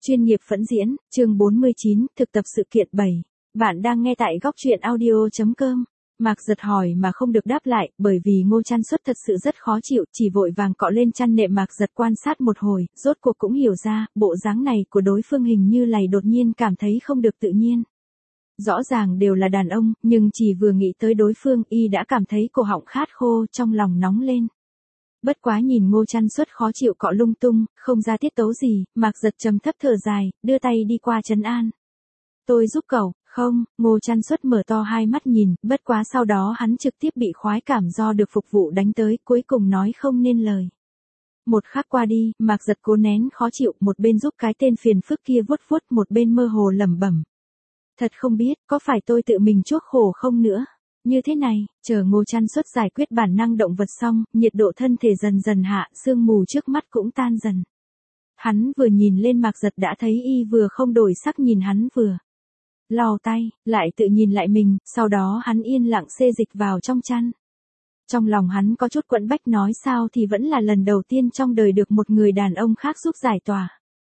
Chuyên nghiệp phẫn diễn, chương 49, thực tập sự kiện 7. Bạn đang nghe tại góc truyện audio.com. Mạc Giật hỏi mà không được đáp lại, bởi vì Ngô Trăn Xuất thật sự rất khó chịu, chỉ vội vàng cọ lên chăn nệm. Mạc Giật quan sát một hồi, rốt cuộc cũng hiểu ra, bộ dáng này của đối phương hình như lầy, đột nhiên cảm thấy không được tự nhiên. Rõ ràng đều là đàn ông, nhưng chỉ vừa nghĩ tới đối phương, y đã cảm thấy cổ họng khát khô, trong lòng nóng lên. Bất quá nhìn Ngô Trăn Xuất khó chịu cọ lung tung, không ra tiết tấu gì, Mạc Giật trầm thấp thở dài, đưa tay đi qua trấn an. Tôi giúp cậu, không, Ngô Trăn Xuất mở to hai mắt nhìn, bất quá sau đó hắn trực tiếp bị khoái cảm do được phục vụ đánh tới, cuối cùng nói không nên lời. Một khắc qua đi, Mạc Giật cố nén khó chịu, một bên giúp cái tên phiền phức kia vuốt vuốt, một bên mơ hồ lẩm bẩm. Thật không biết, có phải tôi tự mình chuốc khổ không nữa? Như thế này, chờ Ngô Trăn Xuất giải quyết bản năng động vật xong, nhiệt độ thân thể dần dần hạ, sương mù trước mắt cũng tan dần. Hắn vừa nhìn lên Mạc Giật đã thấy y vừa không đổi sắc nhìn hắn vừa lau tay, lại tự nhìn lại mình, sau đó hắn yên lặng xê dịch vào trong chăn. Trong lòng hắn có chút quẫn bách, nói sao thì vẫn là lần đầu tiên trong đời được một người đàn ông khác giúp giải tỏa.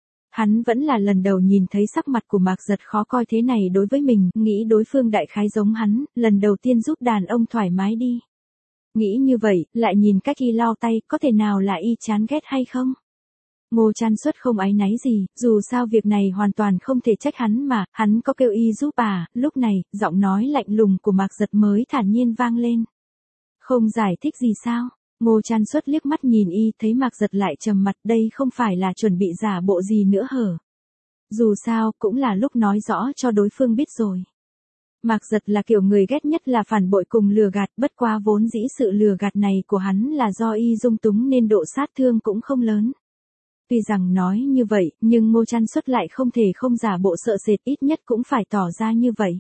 Hắn vẫn là lần đầu nhìn thấy sắc mặt của Mạc Giật khó coi thế này đối với mình, nghĩ đối phương đại khái giống hắn, lần đầu tiên giúp đàn ông thoải mái đi. Nghĩ như vậy, lại nhìn cách y lau tay, có thể nào là y chán ghét hay không? Ngô Trăn Xuất không áy náy gì, dù sao việc này hoàn toàn không thể trách hắn mà, hắn có kêu y giúp à, lúc này, giọng nói lạnh lùng của Mạc Giật mới thản nhiên vang lên. Không giải thích gì sao? Ngô Trăn Xuất liếc mắt nhìn y, thấy Mạc Giật lại trầm mặt, đây không phải là chuẩn bị giả bộ gì nữa hở. Dù sao, cũng là lúc nói rõ cho đối phương biết rồi. Mạc Giật là kiểu người ghét nhất là phản bội cùng lừa gạt, bất quá vốn dĩ sự lừa gạt này của hắn là do y dung túng nên độ sát thương cũng không lớn. Tuy rằng nói như vậy, nhưng Ngô Trăn Xuất lại không thể không giả bộ sợ sệt, ít nhất cũng phải tỏ ra như vậy.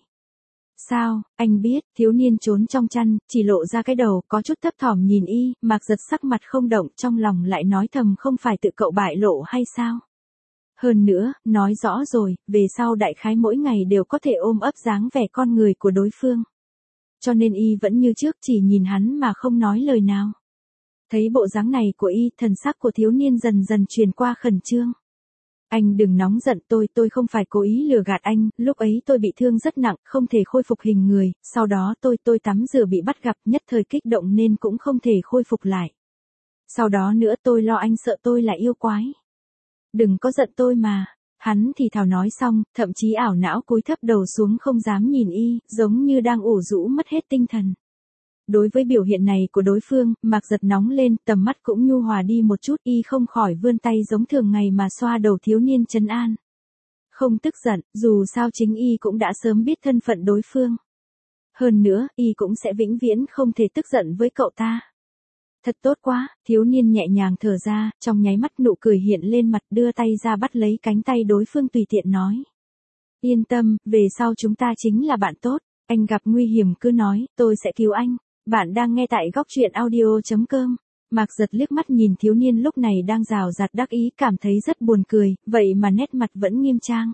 Sao, anh biết, thiếu niên trốn trong chăn, chỉ lộ ra cái đầu, có chút thấp thỏm nhìn y, Mạc Giật sắc mặt không động, trong lòng lại nói thầm không phải tự cậu bại lộ hay sao? Hơn nữa, nói rõ rồi, về sau đại khái mỗi ngày đều có thể ôm ấp dáng vẻ con người của đối phương. Cho nên y vẫn như trước, chỉ nhìn hắn mà không nói lời nào. Thấy bộ dáng này của y, thần sắc của thiếu niên dần dần truyền qua khẩn trương. Anh đừng nóng giận, tôi không phải cố ý lừa gạt anh, lúc ấy tôi bị thương rất nặng, không thể khôi phục hình người, sau đó tôi tắm rửa bị bắt gặp, nhất thời kích động nên cũng không thể khôi phục lại. Sau đó nữa tôi lo anh sợ tôi là yêu quái. Đừng có giận tôi mà. Hắn thì thào nói xong, thậm chí ảo não cúi thấp đầu xuống không dám nhìn y, giống như đang ủ rũ mất hết tinh thần. Đối với biểu hiện này của đối phương, Mạc Giật nóng lên, tầm mắt cũng nhu hòa đi một chút, y không khỏi vươn tay giống thường ngày mà xoa đầu thiếu niên trấn an. Không tức giận, dù sao chính y cũng đã sớm biết thân phận đối phương. Hơn nữa, y cũng sẽ vĩnh viễn không thể tức giận với cậu ta. Thật tốt quá, thiếu niên nhẹ nhàng thở ra, trong nháy mắt nụ cười hiện lên mặt, đưa tay ra bắt lấy cánh tay đối phương tùy tiện nói. Yên tâm, về sau chúng ta chính là bạn tốt, anh gặp nguy hiểm cứ nói, tôi sẽ cứu anh. Bạn đang nghe tại góc truyện audio.com. Mạc Giật liếc mắt nhìn thiếu niên lúc này đang rào rạt đắc ý, cảm thấy rất buồn cười, vậy mà nét mặt vẫn nghiêm trang.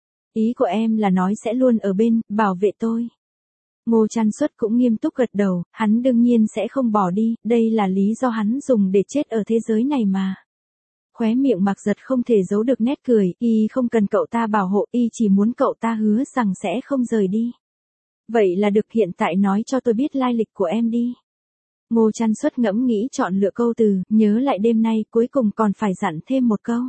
Ý của em là nói sẽ luôn ở bên, bảo vệ tôi. Ngô Trăn Xuất cũng nghiêm túc gật đầu, hắn đương nhiên sẽ không bỏ đi, đây là lý do hắn dùng để chết ở thế giới này mà. Khóe miệng Mạc Giật không thể giấu được nét cười, y không cần cậu ta bảo hộ, y chỉ muốn cậu ta hứa rằng sẽ không rời đi. Vậy là được, hiện tại nói cho tôi biết lai lịch của em đi. Ngô Trăn Xuất ngẫm nghĩ chọn lựa câu từ, nhớ lại đêm nay, cuối cùng còn phải dặn thêm một câu.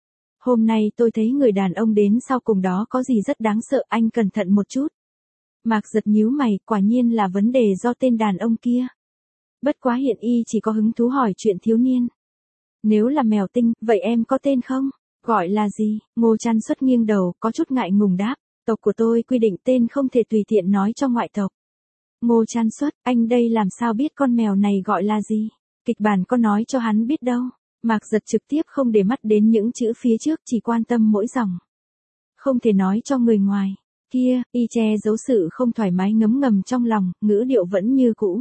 Hôm nay tôi thấy người đàn ông đến sau cùng đó có gì rất đáng sợ, anh cẩn thận một chút. Mạc Giật nhíu mày, quả nhiên là vấn đề do tên đàn ông kia. Bất quá hiện y chỉ có hứng thú hỏi chuyện thiếu niên. Nếu là mèo tinh, vậy em có tên không? Gọi là gì? Ngô Trăn Xuất nghiêng đầu, có chút ngại ngùng đáp. Tộc của tôi quy định tên không thể tùy tiện nói cho ngoại tộc. Ngô Trăn Xuất, anh đây làm sao biết con mèo này gọi là gì? Kịch bản có nói cho hắn biết đâu. Mạc Giật trực tiếp không để mắt đến những chữ phía trước, chỉ quan tâm mỗi dòng. Không thể nói cho người ngoài. Kia, y che giấu sự không thoải mái ngấm ngầm trong lòng, ngữ điệu vẫn như cũ.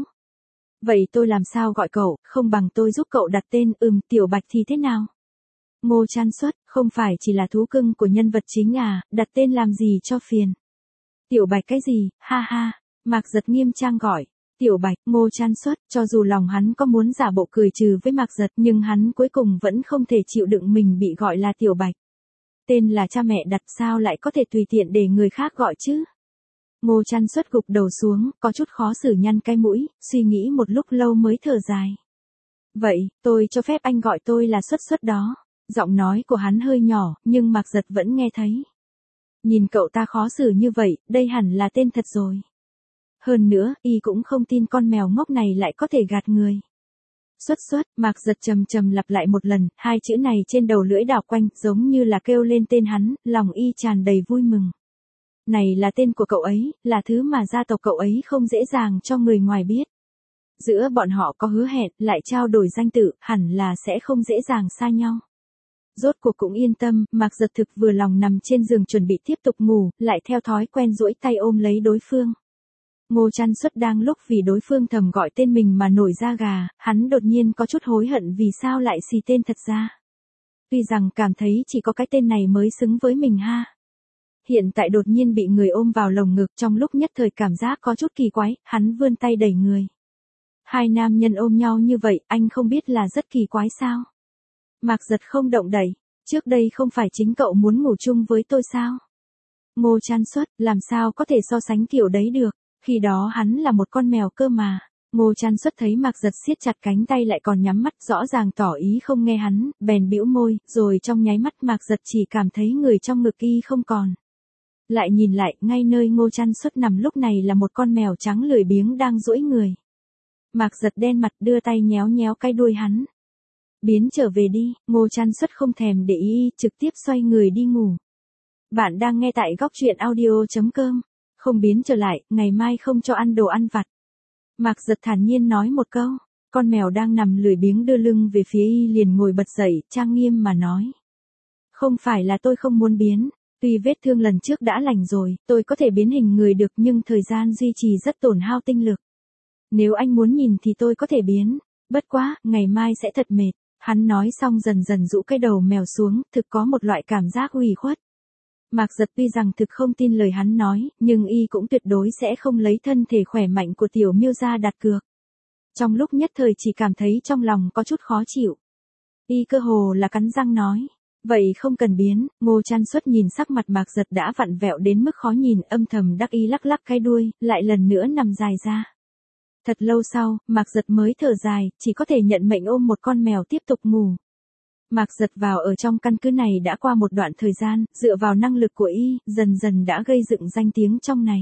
Vậy tôi làm sao gọi cậu, không bằng tôi giúp cậu đặt tên, Tiểu Bạch thì thế nào? Ngô Trăn Xuất, không phải chỉ là thú cưng của nhân vật chính à, đặt tên làm gì cho phiền. Tiểu Bạch cái gì, ha ha, Mạc Giật nghiêm trang gọi. Tiểu Bạch, Ngô Trăn Xuất, cho dù lòng hắn có muốn giả bộ cười trừ với Mạc Giật nhưng hắn cuối cùng vẫn không thể chịu đựng mình bị gọi là Tiểu Bạch. Tên là cha mẹ đặt sao lại có thể tùy tiện để người khác gọi chứ? Ngô Trăn Xuất gục đầu xuống, có chút khó xử nhăn cái mũi, suy nghĩ một lúc lâu mới thở dài. Vậy, tôi cho phép anh gọi tôi là Xuất Xuất đó. Giọng nói của hắn hơi nhỏ, nhưng Mạc Giật vẫn nghe thấy. Nhìn cậu ta khó xử như vậy, đây hẳn là tên thật rồi. Hơn nữa, y cũng không tin con mèo ngốc này lại có thể gạt người. Xuất Xuất, Mạc Giật trầm trầm lặp lại một lần, hai chữ này trên đầu lưỡi đảo quanh, giống như là kêu lên tên hắn, lòng y tràn đầy vui mừng. Này là tên của cậu ấy, là thứ mà gia tộc cậu ấy không dễ dàng cho người ngoài biết. Giữa bọn họ có hứa hẹn, lại trao đổi danh tự, hẳn là sẽ không dễ dàng xa nhau. Rốt cuộc cũng yên tâm, Mạc Giật thực vừa lòng nằm trên giường chuẩn bị tiếp tục ngủ, lại theo thói quen duỗi tay ôm lấy đối phương. Ngô Trăn Xuất đang lúc vì đối phương thầm gọi tên mình mà nổi da gà, hắn đột nhiên có chút hối hận vì sao lại xì tên thật ra. Tuy rằng cảm thấy chỉ có cái tên này mới xứng với mình ha. Hiện tại đột nhiên bị người ôm vào lồng ngực, trong lúc nhất thời cảm giác có chút kỳ quái, hắn vươn tay đẩy người. Hai nam nhân ôm nhau như vậy, anh không biết là rất kỳ quái sao? Mạc Giật không động đậy, trước đây không phải chính cậu muốn ngủ chung với tôi sao? Ngô Trăn Xuất, làm sao có thể so sánh kiểu đấy được, khi đó hắn là một con mèo cơ mà. Ngô Trăn Xuất thấy Mạc Giật siết chặt cánh tay lại còn nhắm mắt, rõ ràng tỏ ý không nghe hắn, bèn bĩu môi, rồi trong nháy mắt Mạc Giật chỉ cảm thấy người trong ngực y không còn. Lại nhìn lại, ngay nơi Ngô Trăn Xuất nằm lúc này là một con mèo trắng lười biếng đang duỗi người. Mạc Giật đen mặt đưa tay nhéo nhéo cái đuôi hắn. Biến trở về đi, Ngô Trăn Xuất không thèm để ý, trực tiếp xoay người đi ngủ. Bạn đang nghe tại góc truyện audio.com. Không biến trở lại, ngày mai không cho ăn đồ ăn vặt. Mạc Giật thản nhiên nói một câu, con mèo đang nằm lười biếng đưa lưng về phía y liền ngồi bật dậy, trang nghiêm mà nói. Không phải là tôi không muốn biến, tuy vết thương lần trước đã lành rồi, tôi có thể biến hình người được nhưng thời gian duy trì rất tổn hao tinh lực. Nếu anh muốn nhìn thì tôi có thể biến, bất quá, ngày mai sẽ thật mệt. Hắn nói xong dần dần rũ cái đầu mèo xuống, thực có một loại cảm giác ủy khuất. Mạc Giật tuy rằng thực không tin lời hắn nói, nhưng y cũng tuyệt đối sẽ không lấy thân thể khỏe mạnh của tiểu miêu ra đặt cược. Trong lúc nhất thời chỉ cảm thấy trong lòng có chút khó chịu. Y cơ hồ là cắn răng nói. Vậy không cần biến, Ngô Trăn Xuất nhìn sắc mặt Mạc Giật đã vặn vẹo đến mức khó nhìn, âm thầm đắc ý lắc lắc cái đuôi, lại lần nữa nằm dài ra. Thật lâu sau, Mạc Giật mới thở dài, chỉ có thể nhận mệnh ôm một con mèo tiếp tục ngủ. Mạc Giật vào ở trong căn cứ này đã qua một đoạn thời gian, dựa vào năng lực của y, dần dần đã gây dựng danh tiếng trong này.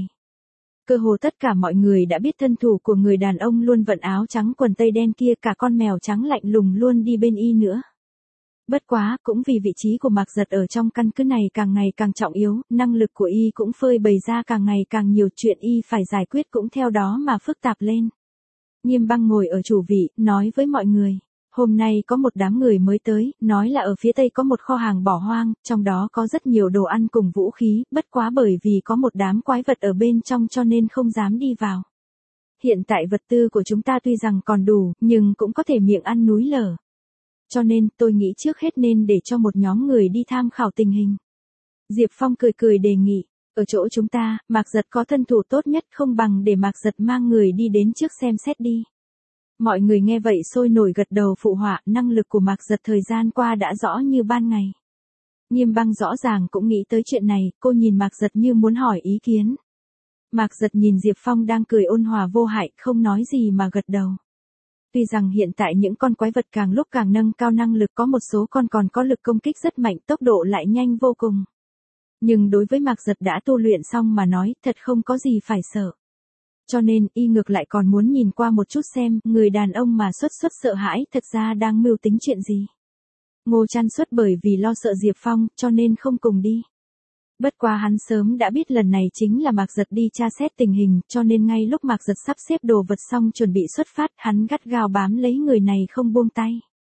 Cơ hồ tất cả mọi người đã biết thân thủ của người đàn ông luôn vận áo trắng quần tây đen kia, cả con mèo trắng lạnh lùng luôn đi bên y nữa. Bất quá, cũng vì vị trí của Mạc Giật ở trong căn cứ này càng ngày càng trọng yếu, năng lực của y cũng phơi bày ra càng ngày càng nhiều, chuyện y phải giải quyết cũng theo đó mà phức tạp lên. Nghiêm Băng ngồi ở chủ vị, nói với mọi người. Hôm nay có một đám người mới tới, nói là ở phía tây có một kho hàng bỏ hoang, trong đó có rất nhiều đồ ăn cùng vũ khí, bất quá bởi vì có một đám quái vật ở bên trong cho nên không dám đi vào. Hiện tại vật tư của chúng ta tuy rằng còn đủ, nhưng cũng có thể miệng ăn núi lở. Cho nên, tôi nghĩ trước hết nên để cho một nhóm người đi tham khảo tình hình. Diệp Phong cười cười đề nghị, ở chỗ chúng ta, Mạc Giật có thân thủ tốt nhất, không bằng để Mạc Giật mang người đi đến trước xem xét đi. Mọi người nghe vậy sôi nổi gật đầu phụ họa, năng lực của Mạc Giật thời gian qua đã rõ như ban ngày. Nghiêm Băng rõ ràng cũng nghĩ tới chuyện này, cô nhìn Mạc Giật như muốn hỏi ý kiến. Mạc Giật nhìn Diệp Phong đang cười ôn hòa vô hại, không nói gì mà gật đầu. Tuy rằng hiện tại những con quái vật càng lúc càng nâng cao năng lực, có một số con còn có lực công kích rất mạnh, tốc độ lại nhanh vô cùng. Nhưng đối với Mạc Giật đã tu luyện xong mà nói, thật không có gì phải sợ. Cho nên, y ngược lại còn muốn nhìn qua một chút xem, người đàn ông mà Xuất Xuất sợ hãi, thật ra đang mưu tính chuyện gì. Ngô Trăn Xuất bởi vì lo sợ Diệp Phong, cho nên không cùng đi. Bất quá hắn sớm đã biết lần này chính là Mạc Giật đi tra xét tình hình, cho nên ngay lúc Mạc Giật sắp xếp đồ vật xong chuẩn bị xuất phát, hắn gắt gao bám lấy người này không buông tay.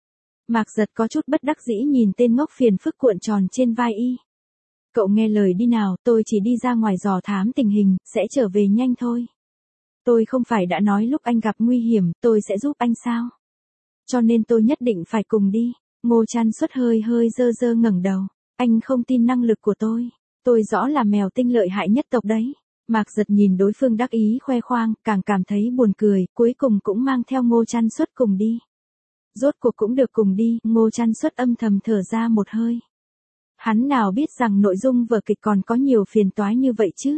Mạc Giật có chút bất đắc dĩ nhìn tên ngốc phiền phức cuộn tròn trên vai y. Cậu nghe lời đi nào, tôi chỉ đi ra ngoài dò thám tình hình, sẽ trở về nhanh thôi. Tôi không phải đã nói lúc anh gặp nguy hiểm, tôi sẽ giúp anh sao? Cho nên tôi nhất định phải cùng đi. Ngô Trăn Xuất hơi hơi dơ ngẩng đầu. Anh không tin năng lực của tôi rõ là mèo tinh lợi hại nhất tộc đấy. Mạc Giật nhìn đối phương đắc ý khoe khoang, càng cảm thấy buồn cười, cuối cùng cũng mang theo Ngô Trăn Xuất cùng đi. Rốt cuộc cũng được cùng đi, Ngô Trăn Xuất âm thầm thở ra một hơi. Hắn nào biết rằng nội dung vở kịch còn có nhiều phiền toái như vậy chứ.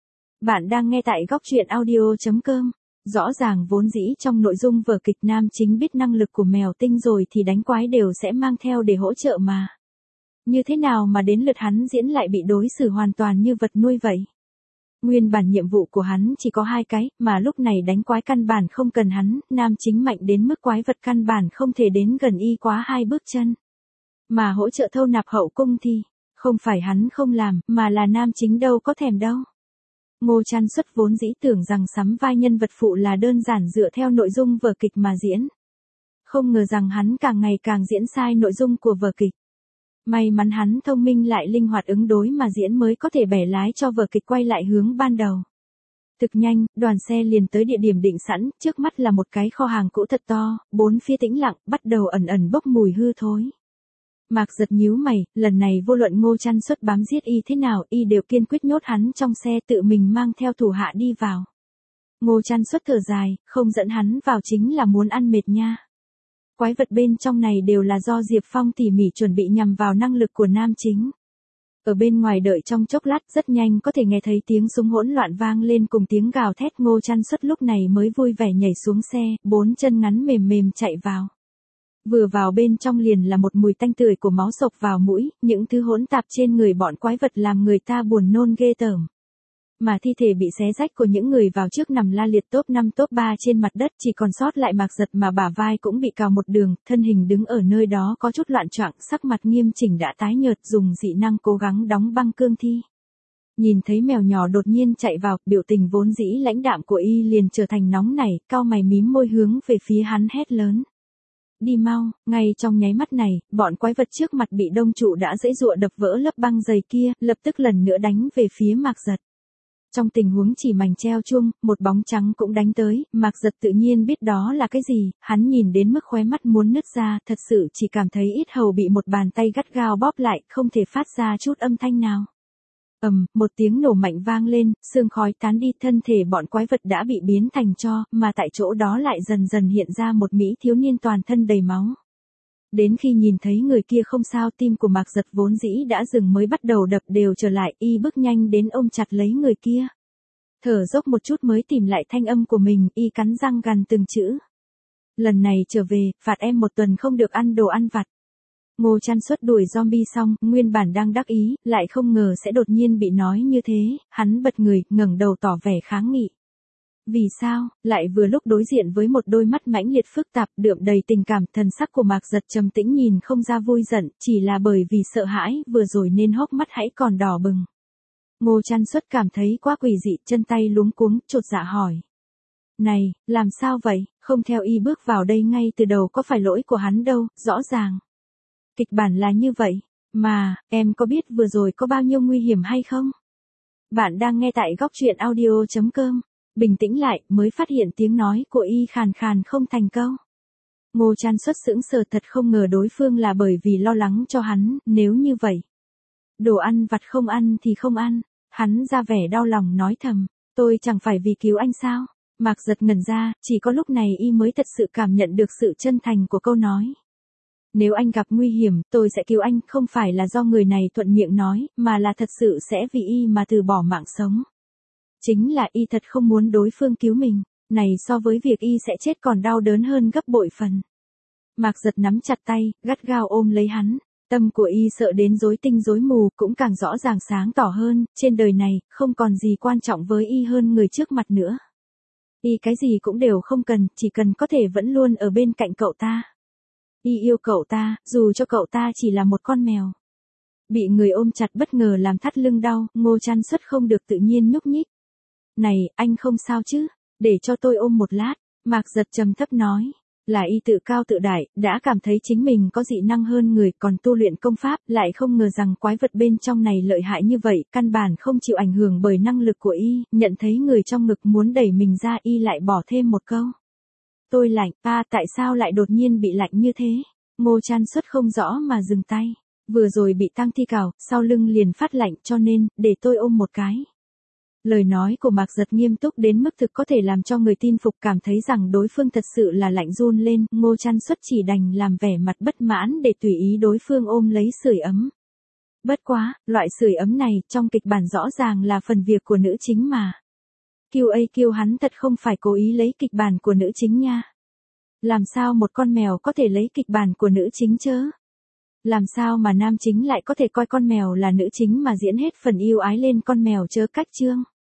Bạn đang nghe tại góc truyện audio.com. Rõ ràng vốn dĩ trong nội dung vở kịch nam chính biết năng lực của mèo tinh rồi thì đánh quái đều sẽ mang theo để hỗ trợ mà. Như thế nào mà đến lượt hắn diễn lại bị đối xử hoàn toàn như vật nuôi vậy? Nguyên bản nhiệm vụ của hắn chỉ có 2 cái, mà lúc này đánh quái căn bản không cần hắn, nam chính mạnh đến mức quái vật căn bản không thể đến gần y quá 2 bước chân. Mà hỗ trợ thâu nạp hậu cung thì, không phải hắn không làm, mà là nam chính đâu có thèm đâu. Ngô Trăn Xuất vốn dĩ tưởng rằng sắm vai nhân vật phụ là đơn giản dựa theo nội dung vở kịch mà diễn. Không ngờ rằng hắn càng ngày càng diễn sai nội dung của vở kịch. May mắn hắn thông minh lại linh hoạt ứng đối mà diễn mới có thể bẻ lái cho vở kịch quay lại hướng ban đầu. Thực nhanh, đoàn xe liền tới địa điểm định sẵn, trước mắt là một cái kho hàng cũ thật to, 4 phía tĩnh lặng, bắt đầu ẩn ẩn bốc mùi hư thối. Mạc Giật nhíu mày, lần này vô luận Ngô Trăn Xuất bám giết y thế nào, y đều kiên quyết nhốt hắn trong xe tự mình mang theo thủ hạ đi vào. Ngô Trăn Xuất thở dài, không dẫn hắn vào chính là muốn ăn mệt nha. Quái vật bên trong này đều là do Diệp Phong tỉ mỉ chuẩn bị nhằm vào năng lực của nam chính. Ở bên ngoài đợi trong chốc lát rất nhanh có thể nghe thấy tiếng súng hỗn loạn vang lên cùng tiếng gào thét. Ngô Trăn Xuất lúc này mới vui vẻ nhảy xuống xe, 4 chân ngắn mềm mềm chạy vào. Vừa vào bên trong liền là một mùi tanh tưởi của máu sộc vào mũi, những thứ hỗn tạp trên người bọn quái vật làm người ta buồn nôn ghê tởm. Mà thi thể bị xé rách của những người vào trước nằm la liệt top 5 top 3 trên mặt đất, chỉ còn sót lại Mạc Giật mà bả vai cũng bị cào một đường, thân hình đứng ở nơi đó có chút loạn choạng, sắc mặt nghiêm chỉnh đã tái nhợt, dùng dị năng cố gắng đóng băng cương thi. Nhìn thấy mèo nhỏ đột nhiên chạy vào, biểu tình vốn dĩ lãnh đạm của y liền trở thành nóng nảy, cau mày mím môi hướng về phía hắn hét lớn. Đi mau, ngay trong nháy mắt này, bọn quái vật trước mặt bị đông trụ đã giãy giụa đập vỡ lớp băng dày kia, lập tức lần nữa đánh về phía Mạc Giật. Trong tình huống chỉ mảnh treo chuông, một bóng trắng cũng đánh tới, Mạc Giật tự nhiên biết đó là cái gì, hắn nhìn đến mức khóe mắt muốn nứt ra, thật sự chỉ cảm thấy yết hầu bị một bàn tay gắt gao bóp lại, không thể phát ra chút âm thanh nào. Một tiếng nổ mạnh vang lên, sương khói tán đi, thân thể bọn quái vật đã bị biến thành tro, mà tại chỗ đó lại dần dần hiện ra một mỹ thiếu niên toàn thân đầy máu. Đến khi nhìn thấy người kia không sao, tim của Mạc Giật vốn dĩ đã dừng mới bắt đầu đập đều trở lại, y bước nhanh đến ôm chặt lấy người kia. Thở dốc một chút mới tìm lại thanh âm của mình, y cắn răng gằn từng chữ. Lần này trở về, phạt em 1 tuần không được ăn đồ ăn vặt. Ngô Trăn Xuất đuổi zombie xong, nguyên bản đang đắc ý, lại không ngờ sẽ đột nhiên bị nói như thế, hắn bật người, ngẩng đầu tỏ vẻ kháng nghị. Vì sao, lại vừa lúc đối diện với một đôi mắt mãnh liệt phức tạp, đượm đầy tình cảm, thần sắc của Mạc Giật trầm tĩnh nhìn không ra vui giận, chỉ là bởi vì sợ hãi vừa rồi nên hốc mắt hãy còn đỏ bừng. Ngô Trăn Xuất cảm thấy quá quỷ dị, chân tay luống cuống, chột dạ hỏi. Này, làm sao vậy, không theo y bước vào đây ngay từ đầu có phải lỗi của hắn đâu, rõ ràng. Kịch bản là như vậy, mà, em có biết vừa rồi có bao nhiêu nguy hiểm hay không? Bạn đang nghe tại góc truyện audio.com. Bình tĩnh lại, mới phát hiện tiếng nói của y khàn khàn không thành câu. Ngô Trăn Xuất sững sờ, thật không ngờ đối phương là bởi vì lo lắng cho hắn, nếu như vậy. Đồ ăn vặt không ăn thì không ăn, hắn ra vẻ đau lòng nói thầm, tôi chẳng phải vì cứu anh sao? Mạc Giật ngẩn ra, chỉ có lúc này y mới thật sự cảm nhận được sự chân thành của câu nói. Nếu anh gặp nguy hiểm, tôi sẽ cứu anh, không phải là do người này thuận miệng nói, mà là thật sự sẽ vì y mà từ bỏ mạng sống. Chính là y thật không muốn đối phương cứu mình, này so với việc y sẽ chết còn đau đớn hơn gấp bội phần. Mạc Giật nắm chặt tay, gắt gao ôm lấy hắn, tâm của y sợ đến rối tinh rối mù, cũng càng rõ ràng sáng tỏ hơn, trên đời này, không còn gì quan trọng với y hơn người trước mặt nữa. Y cái gì cũng đều không cần, chỉ cần có thể vẫn luôn ở bên cạnh cậu ta. Y yêu cậu ta, dù cho cậu ta chỉ là một con mèo. Bị người ôm chặt bất ngờ làm thắt lưng đau, Ngô Trăn Xuất không được tự nhiên nhúc nhích. Này, anh không sao chứ, để cho tôi ôm một lát, Mạc Giật trầm thấp nói. Là y tự cao tự đại, đã cảm thấy chính mình có dị năng hơn người, còn tu luyện công pháp, lại không ngờ rằng quái vật bên trong này lợi hại như vậy, căn bản không chịu ảnh hưởng bởi năng lực của y, nhận thấy người trong ngực muốn đẩy mình ra, y lại bỏ thêm một câu. Tôi lạnh, tại sao lại đột nhiên bị lạnh như thế? Ngô Trăn Xuất không rõ mà dừng tay, vừa rồi bị tăng thi cào, sau lưng liền phát lạnh, cho nên, để tôi ôm một cái. Lời nói của Mạc Giật nghiêm túc đến mức thực có thể làm cho người tin phục, cảm thấy rằng đối phương thật sự là lạnh run lên, Ngô Trăn Xuất chỉ đành làm vẻ mặt bất mãn để tùy ý đối phương ôm lấy sưởi ấm. Bất quá, loại sưởi ấm này trong kịch bản rõ ràng là phần việc của nữ chính mà. QA hắn thật không phải cố ý lấy kịch bản của nữ chính nha. Làm sao một con mèo có thể lấy kịch bản của nữ chính chứ? Làm sao mà nam chính lại có thể coi con mèo là nữ chính mà diễn hết phần yêu ái lên con mèo chớ cách chương?